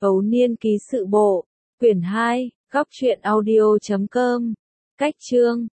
Ấu Niên ký sự bộ. Quyển 2, góc truyện audio.com. Cách chương